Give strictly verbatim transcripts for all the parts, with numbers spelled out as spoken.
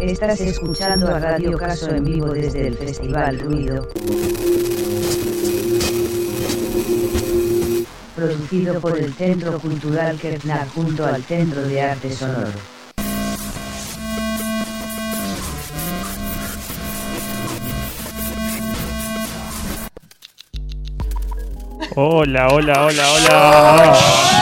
Estás escuchando a Radio Caso en vivo desde el Festival Ruido. Producido por el Centro Cultural Kertnar junto al Centro de Arte Sonoro. Hola, hola, hola, hola.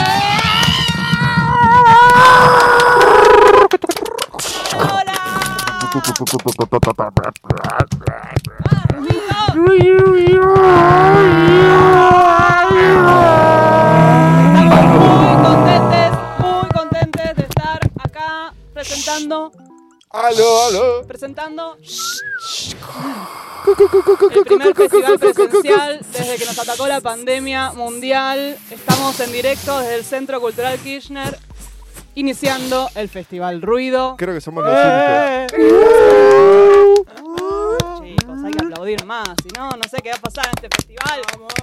Presentando. Aló, aló. Presentando. El primer festival presencial desde que nos atacó la pandemia mundial. Estamos en directo desde el Centro Cultural Kirchner, iniciando el Festival Ruido. Creo que somos los únicos. Chicos, hay que aplaudir más, si no, no sé qué va a pasar en este festival.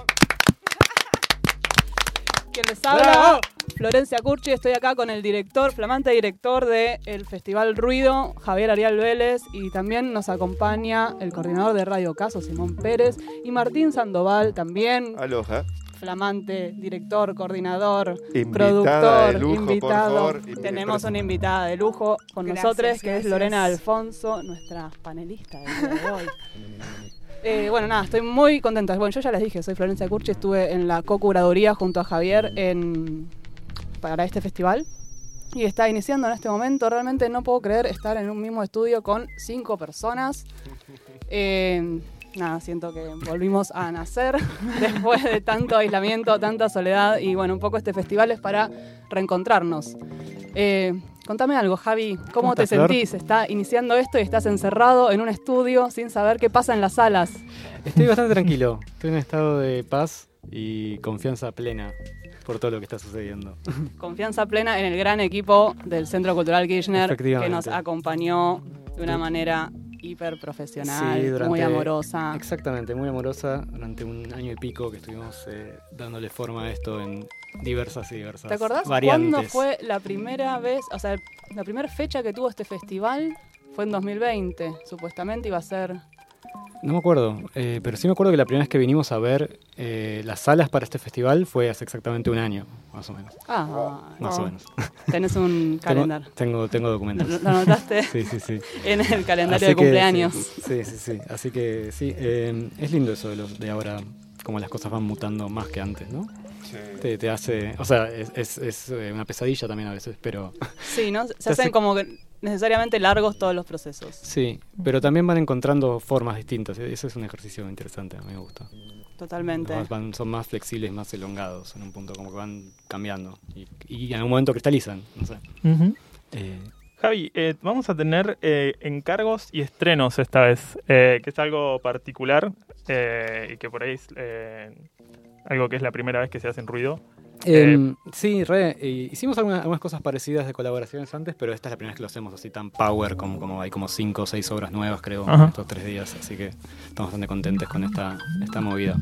¿Quién les habla? ¡Bravo! Florencia Curchi, estoy acá con el director, flamante director del Festival Ruido, Javier Ariel Vélez, y también nos acompaña el coordinador de Radio Caso, Simón Pérez, y Martín Sandoval también. Aloha. Flamante director, coordinador, invitada productor, de lujo, invitado. Por favor. Tenemos una invitada de lujo con gracias, nosotros, que gracias. Es Lorena Alfonso, nuestra panelista del día de hoy. Eh, bueno, nada, estoy muy contenta. Bueno, yo ya les dije, soy Florencia Curchi, estuve en la co-curaduría junto a Javier en, para este festival y está iniciando en este momento. Realmente no puedo creer estar en un mismo estudio con cinco personas. Eh, nada, siento que volvimos a nacer después de tanto aislamiento, tanta soledad y bueno, un poco este festival es para reencontrarnos. Eh, Contame algo, Javi, ¿cómo, ¿Cómo te estás, sentís? Flor? Está iniciando esto y estás encerrado en un estudio sin saber qué pasa en las salas. Estoy bastante tranquilo, estoy en un estado de paz y confianza plena por todo lo que está sucediendo. Confianza plena en el gran equipo del Centro Cultural Kirchner que nos acompañó de una manera hiper profesional, sí, durante, muy amorosa. Exactamente, muy amorosa durante un año y pico que estuvimos eh, dándole forma a esto en diversas y diversas ¿Te acordás variantes. ¿Cuándo fue la primera vez, o sea, la primera fecha que tuvo este festival? Fue en dos mil veinte, supuestamente iba a ser... No me acuerdo, eh, pero sí me acuerdo que la primera vez que vinimos a ver eh, las salas para este festival fue hace exactamente un año, más o menos. Ah, más no. o menos. Tenés un calendario. Tengo, tengo, tengo documentos. ¿Lo, lo anotaste? Sí, sí, sí. En el calendario Así de cumpleaños. Que, sí, sí, sí. Así que sí, eh, es lindo eso de, lo, de ahora, como las cosas van mutando más que antes, ¿no? Sí. Te, te hace, o sea, es, es, es una pesadilla también a veces, pero... Sí, ¿no? Se hacen hace... como que necesariamente largos todos los procesos. Sí, pero también van encontrando formas distintas. Ese es un ejercicio interesante, a mí me gusta. Totalmente. Van, son más flexibles, más elongados en un punto, como que van cambiando y, y en algún momento cristalizan, no sé. Uh-huh. Eh, Javi, eh, vamos a tener eh, encargos y estrenos esta vez, eh, que es algo particular eh, y que por ahí es eh, algo que es la primera vez que se hace en Ruido. Eh, eh, sí, re, eh, hicimos algunas, algunas cosas parecidas de colaboraciones antes, pero esta es la primera vez que lo hacemos así tan power, como, como hay como cinco o seis obras nuevas, creo, en estos tres días, así que estamos bastante contentes con esta, esta movida.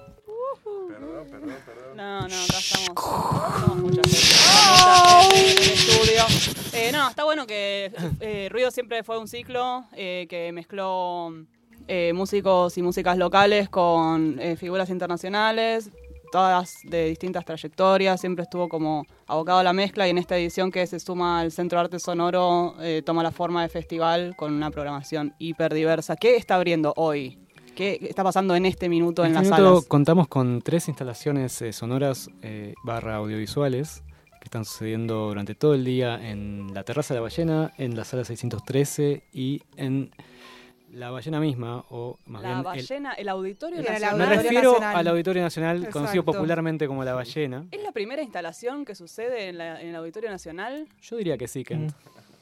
Perdón, perdón, perdón. No, no, acá estamos, somos mucha gente, en el estudio. Eh, no, está bueno que eh, Ruido siempre fue un ciclo eh, que mezcló eh, músicos y músicas locales con eh, figuras internacionales, todas de distintas trayectorias, siempre estuvo como abocado a la mezcla y en esta edición que se suma al Centro de Arte Sonoro eh, toma la forma de festival con una programación hiper diversa. ¿Qué está abriendo hoy? ¿Qué está pasando en este minuto en, en este las minuto salas? Contamos con tres instalaciones eh, sonoras eh, barra audiovisuales que están sucediendo durante todo el día en la Terraza de la Ballena, en la Sala seiscientos trece y en... La Ballena misma, o más la bien... La Ballena, el, el Auditorio el Nacional. Me refiero Nacional. al Auditorio Nacional, Exacto. Conocido popularmente como La Ballena. ¿Es la primera instalación que sucede en, la, en el Auditorio Nacional? Yo diría que sí, Kent.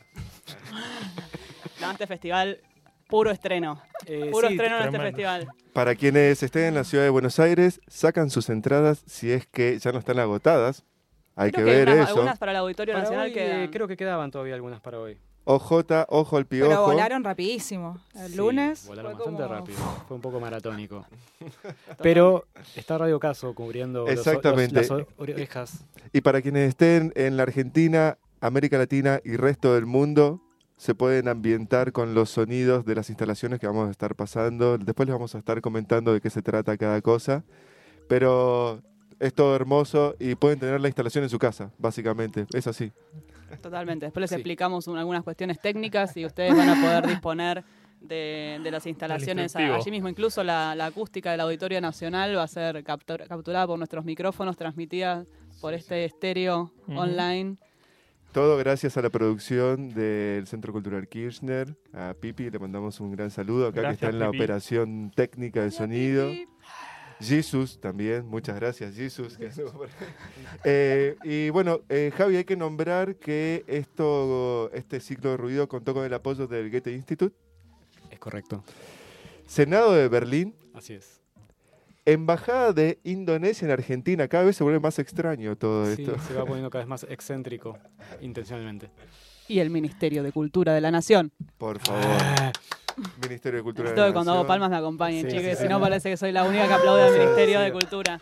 No, este festival, puro estreno. Eh, puro sí, estreno en este festival. Para quienes estén en la ciudad de Buenos Aires, sacan sus entradas si es que ya no están agotadas. Hay creo que, que ver hay unas, eso. Algunas para el Auditorio para Nacional hoy, que... Eh, creo que quedaban todavía algunas para hoy. O J, ojo al piojo. Pero volaron rapidísimo. El sí, lunes volaron fue bastante como... rápido. Fue un poco maratónico. Pero está Radio Caso cubriendo Exactamente. Los, los, las orejas. Y para quienes estén en la Argentina, América Latina y resto del mundo, se pueden ambientar con los sonidos de las instalaciones que vamos a estar pasando. Después les vamos a estar comentando de qué se trata cada cosa. Pero es todo hermoso y pueden tener la instalación en su casa, básicamente. Es así. Totalmente. Después les Sí. explicamos un- algunas cuestiones técnicas y ustedes van a poder disponer de, de las instalaciones instructivo. allí mismo. Incluso la, la acústica del Auditorio Nacional va a ser captur- capturada por nuestros micrófonos, transmitida por este estéreo Ujú. online. Todo gracias a la producción del Centro Cultural Kirchner. A Pipi le mandamos un gran saludo acá Gracias, que está en la Pipi. operación técnica de sonido. Jesus también, muchas gracias Jesus. que anduvo por ahí. Eh, y bueno, eh, Javi, hay que nombrar que esto, este ciclo de ruido contó con el apoyo del Goethe Institut, Es correcto. Senado de Berlín, Así es. Embajada de Indonesia en Argentina. Cada vez se vuelve más extraño todo Sí, esto. se va poniendo cada vez más excéntrico, intencionalmente. Y el Ministerio de Cultura de la Nación. Por favor. Ministerio de Cultura de Necesito la que cuando hago Nación. palmas me acompañen, Sí, chicos, sí, si no sí. parece que soy la única que aplaude al Sí, Ministerio sí. de Cultura.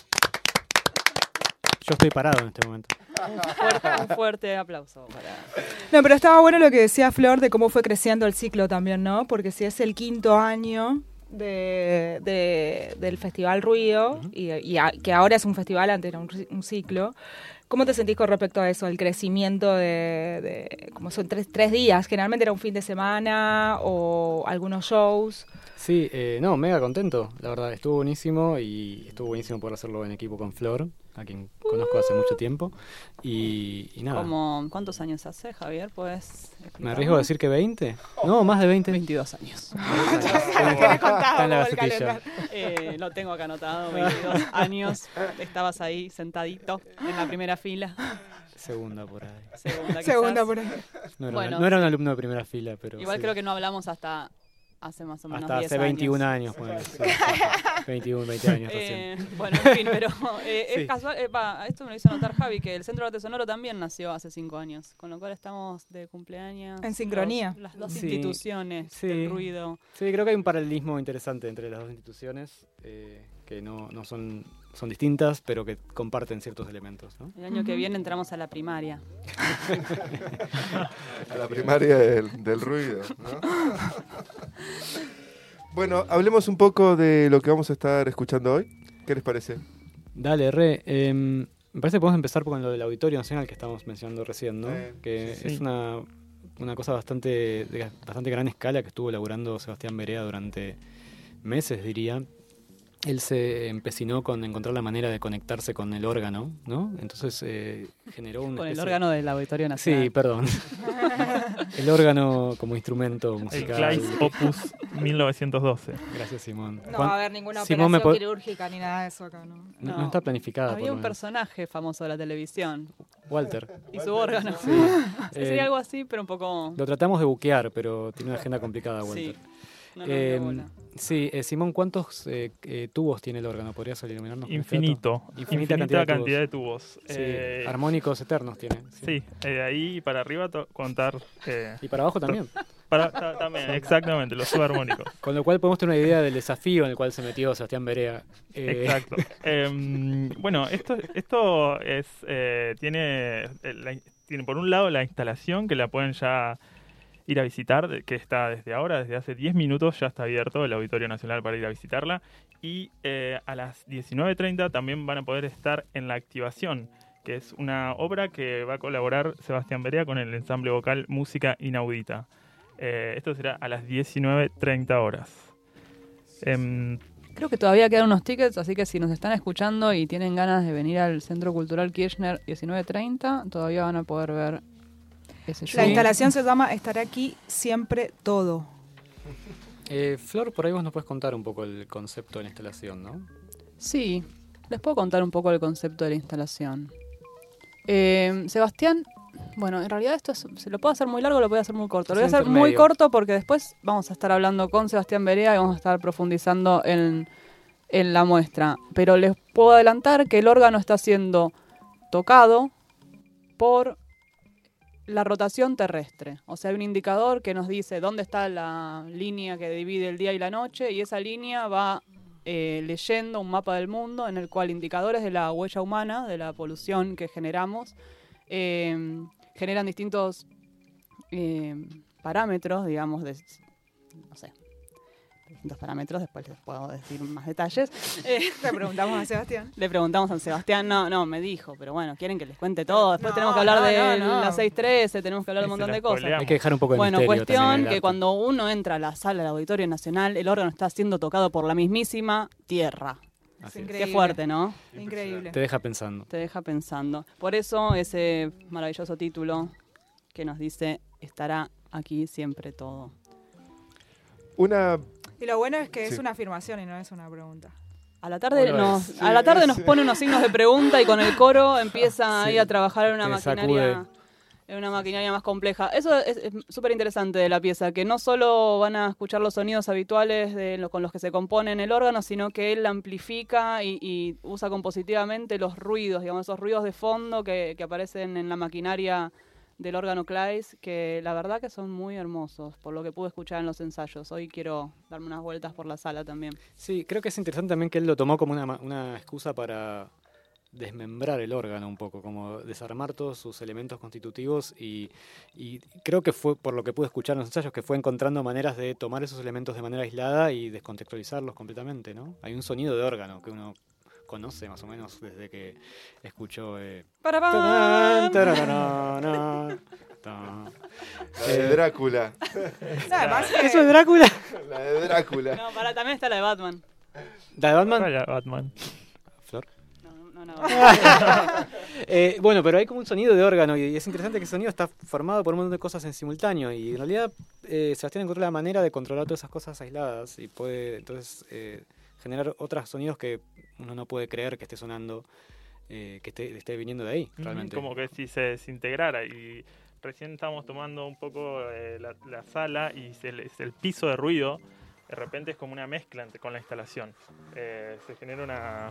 Yo estoy parado en este momento. Un fuerte, un fuerte aplauso para... No, pero estaba bueno lo que decía Flor de cómo fue creciendo el ciclo también, ¿no? Porque si es el quinto año de, de- del Festival Ruido, y, y a- que ahora es un festival, antes era un, ri- un ciclo, ¿cómo te sentís con respecto a eso? El crecimiento de, de como son tres, tres días, generalmente era un fin de semana o algunos shows. Sí, eh, no, mega contento, la verdad. Estuvo buenísimo y estuvo buenísimo poder hacerlo en equipo con Flor, a quien conozco hace mucho tiempo. Y, y nada, Como, ¿cuántos años hace, Javier? ¿Puedes ¿me explicarnos? arriesgo a decir que veinte? No, más de veinte. veintidós años. Está en la gacetilla. Eh, lo tengo acá anotado, veintidós años. Estabas ahí sentadito en la primera fila. Segunda por ahí. Segunda, Segunda quizás. por ahí. No era, Bueno, una- no era un sí. alumno de primera fila, pero Igual sí. creo que no hablamos hasta hace más o menos Hasta diez hace veintiún años. años. ponele, sí, sí. veintiuno, veinte años recién. Eh, bueno, en fin, pero eh, Sí. es casual, eh, va, esto me lo hizo notar Javi, que el Centro de Arte Sonoro también nació hace cinco años, con lo cual estamos de cumpleaños. En sincronía. los- las dos Sí. instituciones Sí. del ruido. Sí, creo que hay un paralelismo interesante entre las dos instituciones, eh, que no, no son, son distintas, pero que comparten ciertos elementos, ¿no? El año que viene entramos a la primaria. A la primaria del, del ruido, ¿no? Bueno, hablemos un poco de lo que vamos a estar escuchando hoy. ¿Qué les parece? Dale, re. eh, me parece que podemos empezar con lo del Auditorio Nacional que estábamos mencionando recién, ¿no? Sí, que sí. es una, una cosa bastante, de bastante gran escala que estuvo elaborando Sebastián Berea durante meses, diría. Él se empecinó con encontrar la manera de conectarse con el órgano, ¿no? Entonces eh, generó un Con el órgano del Auditorio Nacional. Sí, perdón. El órgano como instrumento El musical. Kleist Opus mil novecientos doce. Gracias, Simón. No Juan- va a haber ninguna Simón, ¿me operación po- quirúrgica ni nada de eso acá, ¿no? No, No. no está planificada. Había por un lo menos. personaje famoso de la televisión Walter. y su órgano. Sí. Sí, Eh, sería algo así, pero un poco... Lo tratamos de buquear, pero tiene una agenda complicada, Sí. Walter. No nos dio Eh, bola. sí, eh, Simón, ¿cuántos eh, eh, tubos tiene el órgano? ¿Podrías iluminarnos? con este dato? Infinito. Infinita Infinita, cantidad cantidad, de de tubos. Sí, Eh, armónicos eternos tiene. sí, eh, de ahí para arriba to- contar. eh, Y para abajo también. para, ta- también, exactamente, los subarmónicos. Con lo cual podemos tener una idea del desafío en el cual se metió Sebastián Berea. Eh, Exacto. Em, bueno, esto, esto es eh, tiene, eh, la- tiene por un lado la instalación que la pueden ya ir a visitar, de- que está desde ahora, desde hace diez minutos ya está abierto el Auditorio Nacional para ir a visitarla. Y eh, a las diecinueve treinta también van a poder estar en La Activación, que es una obra que va a colaborar Sebastián Berea con el ensamble vocal Música Inaudita. Eh, esto será a las diecinueve treinta horas. Em, Creo que todavía quedan unos tickets, así que si nos están escuchando y tienen ganas de venir al Centro Cultural Kirchner diecinueve treinta, todavía van a poder ver ese show. La instalación se llama Estará aquí siempre todo. eh, Flor, por ahí vos nos puedes contar un poco el concepto de la instalación, ¿no? Sí, les puedo contar un poco el concepto de la instalación. Eh, Sebastián, bueno, en realidad esto es- se lo puedo hacer muy largo o lo puedo hacer muy corto. Lo voy a Es hacer muy intermedio. corto porque después vamos a estar hablando con Sebastián Berea y vamos a estar profundizando en, en la muestra. Pero les puedo adelantar que el órgano está siendo tocado por la rotación terrestre. O sea, hay un indicador que nos dice dónde está la línea que divide el día y la noche y esa línea va eh, leyendo un mapa del mundo en el cual indicadores de la huella humana, de la polución que generamos, eh, generan distintos eh, parámetros, digamos, de, no sé, distintos parámetros, después les puedo decir más detalles. Eh, Le preguntamos a Sebastián. le preguntamos a Sebastián, no, no, me dijo, pero bueno, quieren que les cuente todo. Después No, tenemos que hablar no, de no, no. la seis trece, tenemos que hablar de un Y se montón la de cosas. spoileamos. Hay que dejar un poco de Bueno, misterio también en cuestión el que arte. cuando uno entra a la sala del Auditorio Nacional, el órgano está siendo tocado por la mismísima tierra. Así Es es. Qué increíble. fuerte, ¿no? Increíble. Te deja pensando. Te deja pensando. Por eso ese maravilloso título que nos dice, estará aquí siempre todo. Una Y lo bueno es que Sí. es una afirmación y no es una pregunta. A la tarde, Bueno, nos, es. a la tarde Sí, nos es. pone unos signos de pregunta y con el coro empieza ahí Sí. a trabajar en una Te maquinaria sacude. en una maquinaria más compleja. Eso es súper interesante de la pieza, que no solo van a escuchar los sonidos habituales de lo, con los que se compone el órgano, sino que él amplifica y, y usa compositivamente los ruidos, digamos, esos ruidos de fondo que, que aparecen en la maquinaria del órgano Claes, que la verdad que son muy hermosos, por lo que pude escuchar en los ensayos. Hoy quiero darme unas vueltas por la sala también. Sí, creo que es interesante también que él lo tomó como una, ma- una excusa para desmembrar el órgano un poco, como desarmar todos sus elementos constitutivos y, y creo que fue, por lo que pude escuchar en los ensayos, que fue encontrando maneras de tomar esos elementos de manera aislada y descontextualizarlos completamente, ¿no? Hay un sonido de órgano que uno conoce más o menos desde que escuchó... Eh, ¡Para tarán, tarararana, ta. la de Drácula. Además que- ¿Eso es Drácula? La de Drácula. No, para, también está la de Batman. ¿La de Batman? Vaya, Batman. Flor. No, no, no. Eh, bueno, pero hay como un sonido de órgano y es interesante que ese sonido está formado por un montón de cosas en simultáneo y en realidad eh, Sebastián encontró la manera de controlar todas esas cosas aisladas y puede entonces eh, generar otros sonidos que uno no puede creer que esté sonando, eh, que esté, esté viniendo de ahí, realmente. Como que si se desintegrara. Y recién estábamos tomando un poco eh, la, la sala y se, el, el piso de ruido, de repente es como una mezcla entre- con la instalación. Eh, se genera una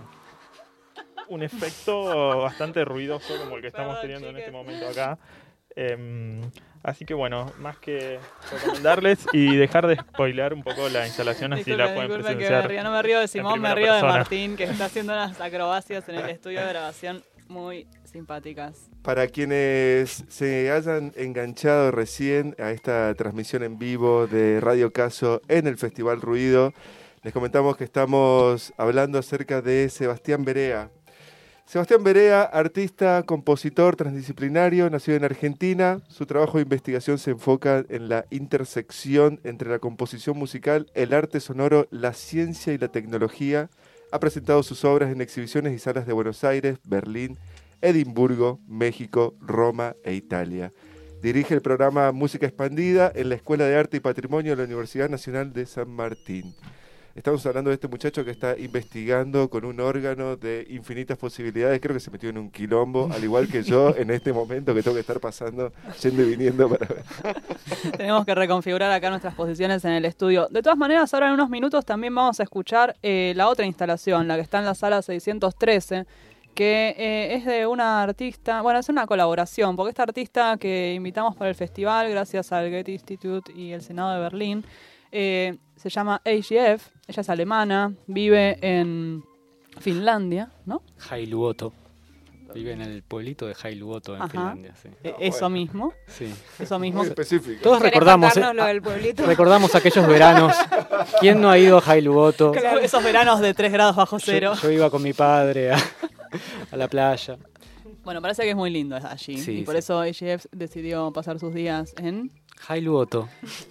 un efecto bastante ruidoso como el que estamos Perdón, teniendo en chiques. este momento acá. Eh, así que bueno, más que recomendarles y dejar de spoilear un poco la instalación, así la pueden disculpen que me presenciar. río. No me río de Simón, me primera río de persona. Martín, que está haciendo unas acrobacias en el estudio de grabación muy simpáticas. Para quienes se hayan enganchado recién a esta transmisión en vivo de Radio Caso en el Festival Ruido, les comentamos que estamos hablando acerca de Sebastián Berea. Sebastián Berea, artista, compositor transdisciplinario, nacido en Argentina. Su trabajo de investigación se enfoca en la intersección entre la composición musical, el arte sonoro, la ciencia y la tecnología. Ha presentado sus obras en exhibiciones y salas de Buenos Aires, Berlín, Edimburgo, México, Roma e Italia. Dirige el programa Música Expandida en la Escuela de Arte y Patrimonio de la Universidad Nacional de San Martín. Estamos hablando de este muchacho que está investigando con un órgano de infinitas posibilidades. Creo que se metió en un quilombo, al igual que yo en este momento que tengo que estar pasando, yendo y viniendo para ver. Tenemos que reconfigurar acá nuestras posiciones en el estudio. De todas maneras, ahora en unos minutos también vamos a escuchar eh, la otra instalación, la que está en la sala seiscientos trece, que eh, es de una artista, bueno, es una colaboración, porque esta artista que invitamos para el festival, gracias al Goethe Institute y el Senado de Berlín, eh, se llama A G F, ella es alemana, vive en Finlandia, ¿no? Hailuoto. Vive en el pueblito de Hailuoto en Ajá. Finlandia, sí. Eh, eso mismo, Sí. eso mismo. Muy específico. Todos ¿Querés recordamos, eh, contarnos lo del pueblito? recordamos aquellos veranos. ¿Quién no ha ido a Hailuoto? Claro, esos veranos de tres grados bajo Yo, cero. yo iba con mi padre a, a la playa. Bueno, parece que es muy lindo allí. Sí, y por sí. eso A G F decidió pasar sus días en... Hailuoto.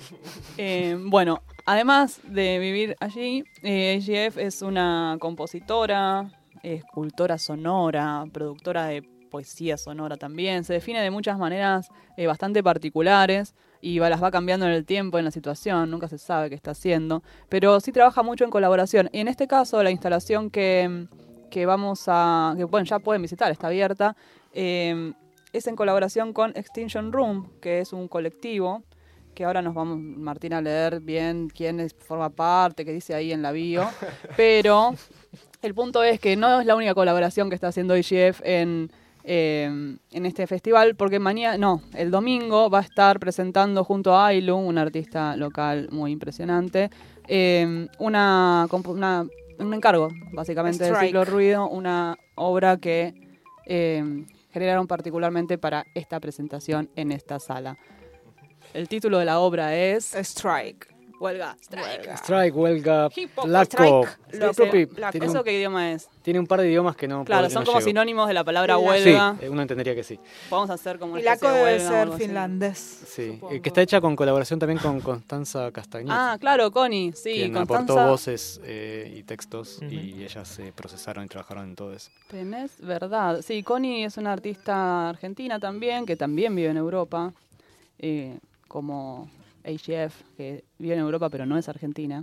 Eh, bueno, además de vivir allí, eh, A G F es una compositora, escultora sonora, productora de poesía sonora también. Se define de muchas maneras eh, bastante particulares y va, las va cambiando en el tiempo, en la situación. Nunca se sabe qué está haciendo. Pero sí trabaja mucho en colaboración. Y en este caso, la instalación que, que vamos a... que bueno, ya pueden visitar, está abierta. Eh, es en colaboración con Extinction Room, que es un colectivo que ahora nos vamos, Martín, a leer bien quién es, forma parte, qué dice ahí en la bio. Pero el punto es que no es la única colaboración que está haciendo A G F en, eh, en este festival, porque mañana, no, el domingo va a estar presentando junto a Ailu, un artista local muy impresionante, eh, una, compu- una, un encargo, básicamente, del Strike. ciclo Ruido, una obra que eh, generaron particularmente para esta presentación en esta sala. el título de la obra es Strike. Huelga. Strike. Strike, huelga, Hip hop, placo. strike. Lo Sí, sí. propio- La- tiene, ¿Eso un, qué idioma es? tiene un par de idiomas que no Claro, puedo- son no como llego. sinónimos de la palabra Sí, huelga. Sí, uno entendería que sí. Podemos hacer como una Y la especie de debe huelga o ser algo así. finlandés. Sí, supongo. eh, que está hecha con colaboración también con Constanza Castañet. Ah, claro, Connie, sí, quien Constanza. aportó voces eh, y textos Ujú. y ellas se procesaron y trabajaron en todo eso. Tenés verdad. Sí, Connie es una artista argentina también, que también vive en Europa, eh, como A G F, que vive en Europa pero no es argentina.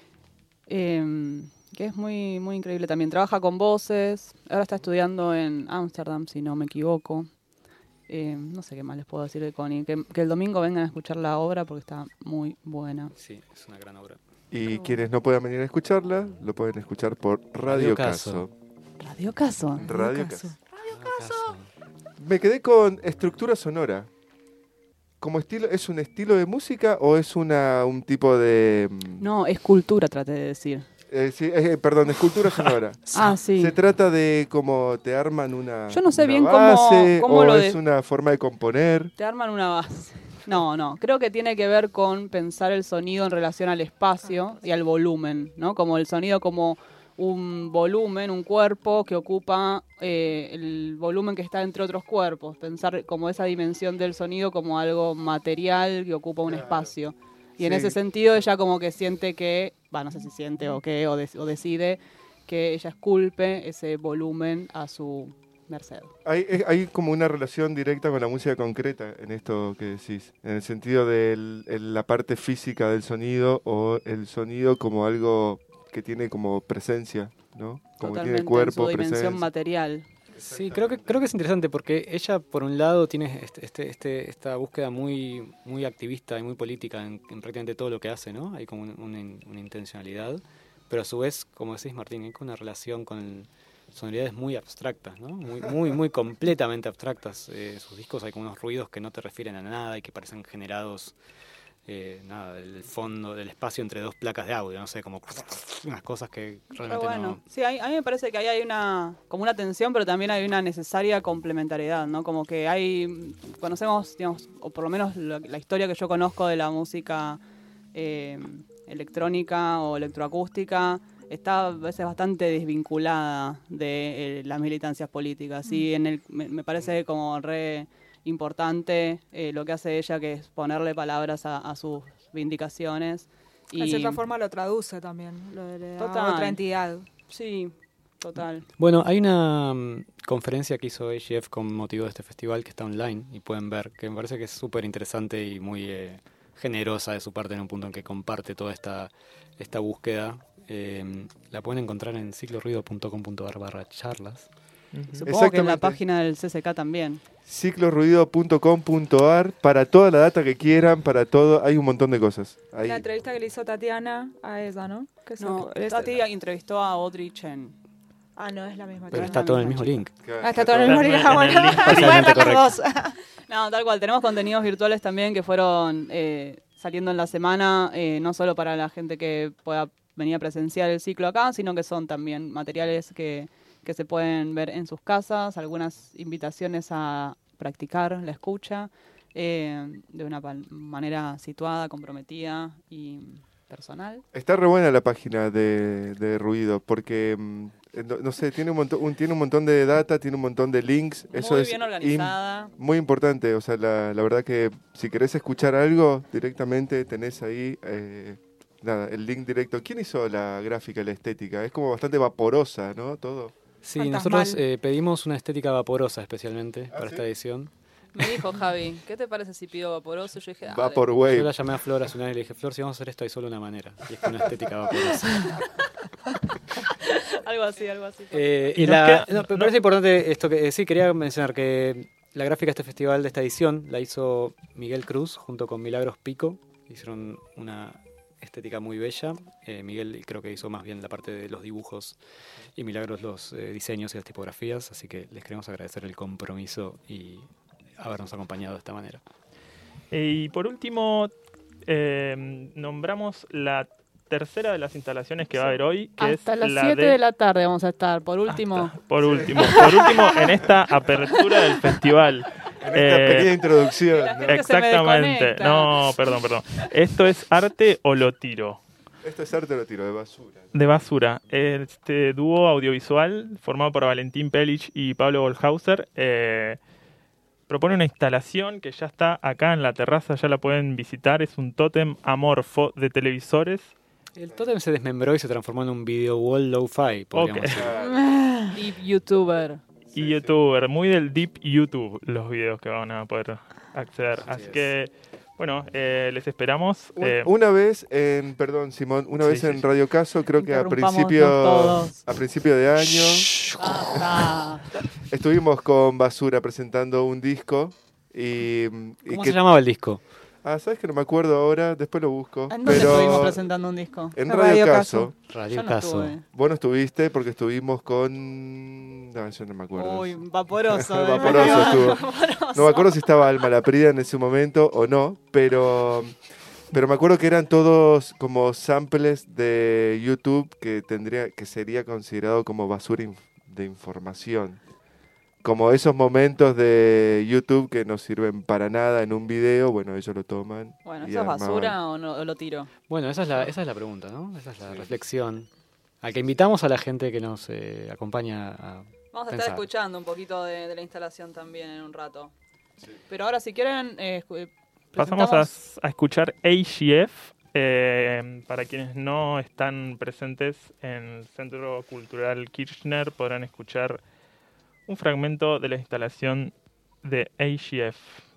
Eh, que es muy, muy increíble también. Trabaja con voces, ahora está estudiando en Ámsterdam, si no me equivoco. Eh, no sé qué más les puedo decir de Connie. Que, que el domingo vengan a escuchar la obra porque está muy buena. Sí, es una gran obra. Y quienes no puedan venir a escucharla, lo pueden escuchar por Radio, Radio Caso. Caso. Radio Caso. Radio Caso. Caso. Me quedé con estructura sonora. ¿Como estilo, es un estilo de música o es una un tipo de... mm, No, es cultura, traté de decir. eh, sí, eh, perdón, escultura sonora? Ah, sí. ¿Se trata de cómo te arman una, Yo no sé una bien cómo- base cómo o lo es de- una forma de componer? Te arman una base. No, no. Creo que tiene que ver con pensar el sonido en relación al espacio y al volumen, ¿no? Como el sonido como un volumen, un cuerpo que ocupa eh, el volumen que está entre otros cuerpos. Pensar como esa dimensión del sonido como algo material que ocupa un Claro. espacio. Y en Sí. ese sentido ella como que siente que, va, no sé si siente o qué, o, de- o decide que ella esculpe ese volumen a su merced. Hay, es- hay como una relación directa con la música concreta en esto que decís, en el sentido de la parte física del sonido o el sonido como algo que tiene como presencia, ¿no? Como que Totalmente, tiene cuerpo, en su dimensión presencia. material. Sí, creo que creo que es interesante porque ella por un lado tiene este, este, este- esta búsqueda muy muy activista y muy política en, en prácticamente todo lo que hace, ¿no? Hay como un- una, in- una intencionalidad, pero a su vez, como decís Martín, hay una relación con sonoridades muy abstractas, ¿no? Muy muy muy completamente abstractas. Eh, sus discos hay como unos ruidos que no te refieren a nada y que parecen generados eh, nada, del fondo, del espacio entre dos placas de audio, no sé, como unas cosas que Pero realmente bueno, no... sí, hay- a mí me parece que ahí hay una como una tensión, pero también hay una necesaria complementariedad, ¿no? Como que hay, conocemos, digamos, o por lo menos la, la historia que yo conozco de la música eh, electrónica o electroacústica, está a veces bastante desvinculada de eh, las militancias políticas. Y en el, me, me parece como re importante eh, lo que hace ella, que es ponerle palabras a, a sus vindicaciones. De Y, cierta forma lo traduce también, lo le da Total. otra entidad. Sí, total. Bueno, hay una mm, conferencia que hizo A G F con motivo de este festival que está online y pueden ver, que me parece que es súper interesante y muy eh, generosa de su parte en un punto en que comparte toda esta, esta búsqueda. Eh, la pueden encontrar en cicloruido punto com punto ar barra charlas. Supongo que en la Exactamente. página del C C K también. cicloruido punto com punto ar para toda la data que quieran, para todo, hay un montón de cosas. Ahí. La entrevista que le hizo Tatiana a ella, ¿no? Que No, sacó- es- Tati entrevistó a Audrey Chen. Ah, no, es la misma. Pero es está la todo en el misma mismo link. Ah, está todo en el Está mismo en link. el- Ah, bueno. en el link Pueden parcialmente ver las dos. No, tal cual. Tenemos contenidos virtuales también que fueron eh, saliendo en la semana, eh, no solo para la gente que pueda venir a presenciar el ciclo acá, sino que son también materiales que, que se pueden ver en sus casas, algunas invitaciones a practicar la escucha eh, de una pa- manera situada, comprometida y personal. Está re buena la página de, de Ruido, porque, mm, eh, no, no sé, tiene un, montón, un- tiene un montón de data, tiene un montón de links. Eso Muy es bien im- organizada. muy importante. O sea, la, la verdad que si querés escuchar algo directamente, tenés ahí eh, nada, el link directo. ¿Quién hizo la gráfica, la estética? Es como bastante vaporosa, ¿no? Todo. Sí, Fantasmal. nosotros eh, pedimos una estética vaporosa especialmente ¿Ah, para sí? esta edición. Me dijo Javi, ¿qué te parece si pido vaporoso? Yo dije, dale. Yo la Vaporwave. llamé a Flor hace una vez y le dije, Flor, si vamos a hacer esto hay solo una manera. Y es con una estética vaporosa. Algo así, algo así. Eh, Y y nos la, queda- no, me no- parece importante esto que eh, sí quería mencionar que la gráfica de este festival de esta edición la hizo Miguel Cruz junto con Milagros Pico. Hicieron una estética muy bella. Eh, Miguel creo que hizo más bien la parte de los dibujos y Milagros los eh, diseños y las tipografías. Así que les queremos agradecer el compromiso y habernos acompañado de esta manera. Y por último, eh, nombramos la tercera de las instalaciones que va a haber hoy, que Hasta es las la siete de... de la tarde vamos a estar. Por último, Hasta- por último, por último, en esta apertura del festival. En esta Eh, pequeña introducción. La ¿no? gente- se me Exactamente. desconecta. No, perdón, perdón. ¿Esto es arte o lo tiro? Esto es arte o lo tiro, de basura. De basura. Este dúo audiovisual formado por Valentín Pelich y Pablo Goldhauser eh, propone una instalación que ya está acá en la terraza, ya la pueden visitar. Es un tótem amorfo de televisores. El tótem se desmembró y se transformó en un video wall lo-fi, podríamos Ok. decir. Deep YouTuber. Y youtuber, muy del deep YouTube los videos que van a poder acceder. Así es. que, bueno, eh, les esperamos. Un- eh, Una vez en, perdón Simón, una Sí, vez sí, en sí. Radio Caso, creo que a Interrumpámonos principio, todos. a principio de año, Basta. estuvimos con Basura presentando un disco y, y ¿Cómo que- se llamaba el disco? ah, sabes que no me acuerdo ahora, después lo busco. ¿En dónde pero estuvimos presentando un disco? en En Radio, Radio Caso. Radio Yo no Caso. estuve. Vos no estuviste porque estuvimos con, no, yo no me acuerdo. Uy, vaporoso. ¿eh? Vaporoso estuvo. No me acuerdo si estaba Alma la Prida en ese momento o no, pero, pero me acuerdo que eran todos como samples de YouTube que tendría que sería considerado como basura inf- de información. Como esos momentos de YouTube que no sirven para nada en un video, bueno, ellos lo toman. Bueno, y ¿eso es armaban. basura o, no, o lo tiro? Bueno, esa es la, esa es la pregunta, ¿no? Esa es la reflexión. A que invitamos a la gente que nos eh, acompaña a Vamos a pensar. estar escuchando un poquito de, de la instalación también en un rato. Pero ahora, si quieren, eh, escu- pasamos a, presentamos- a escuchar A G F. Eh, para quienes no están presentes en el Centro Cultural Kirchner, podrán escuchar un fragmento de la instalación de A G F.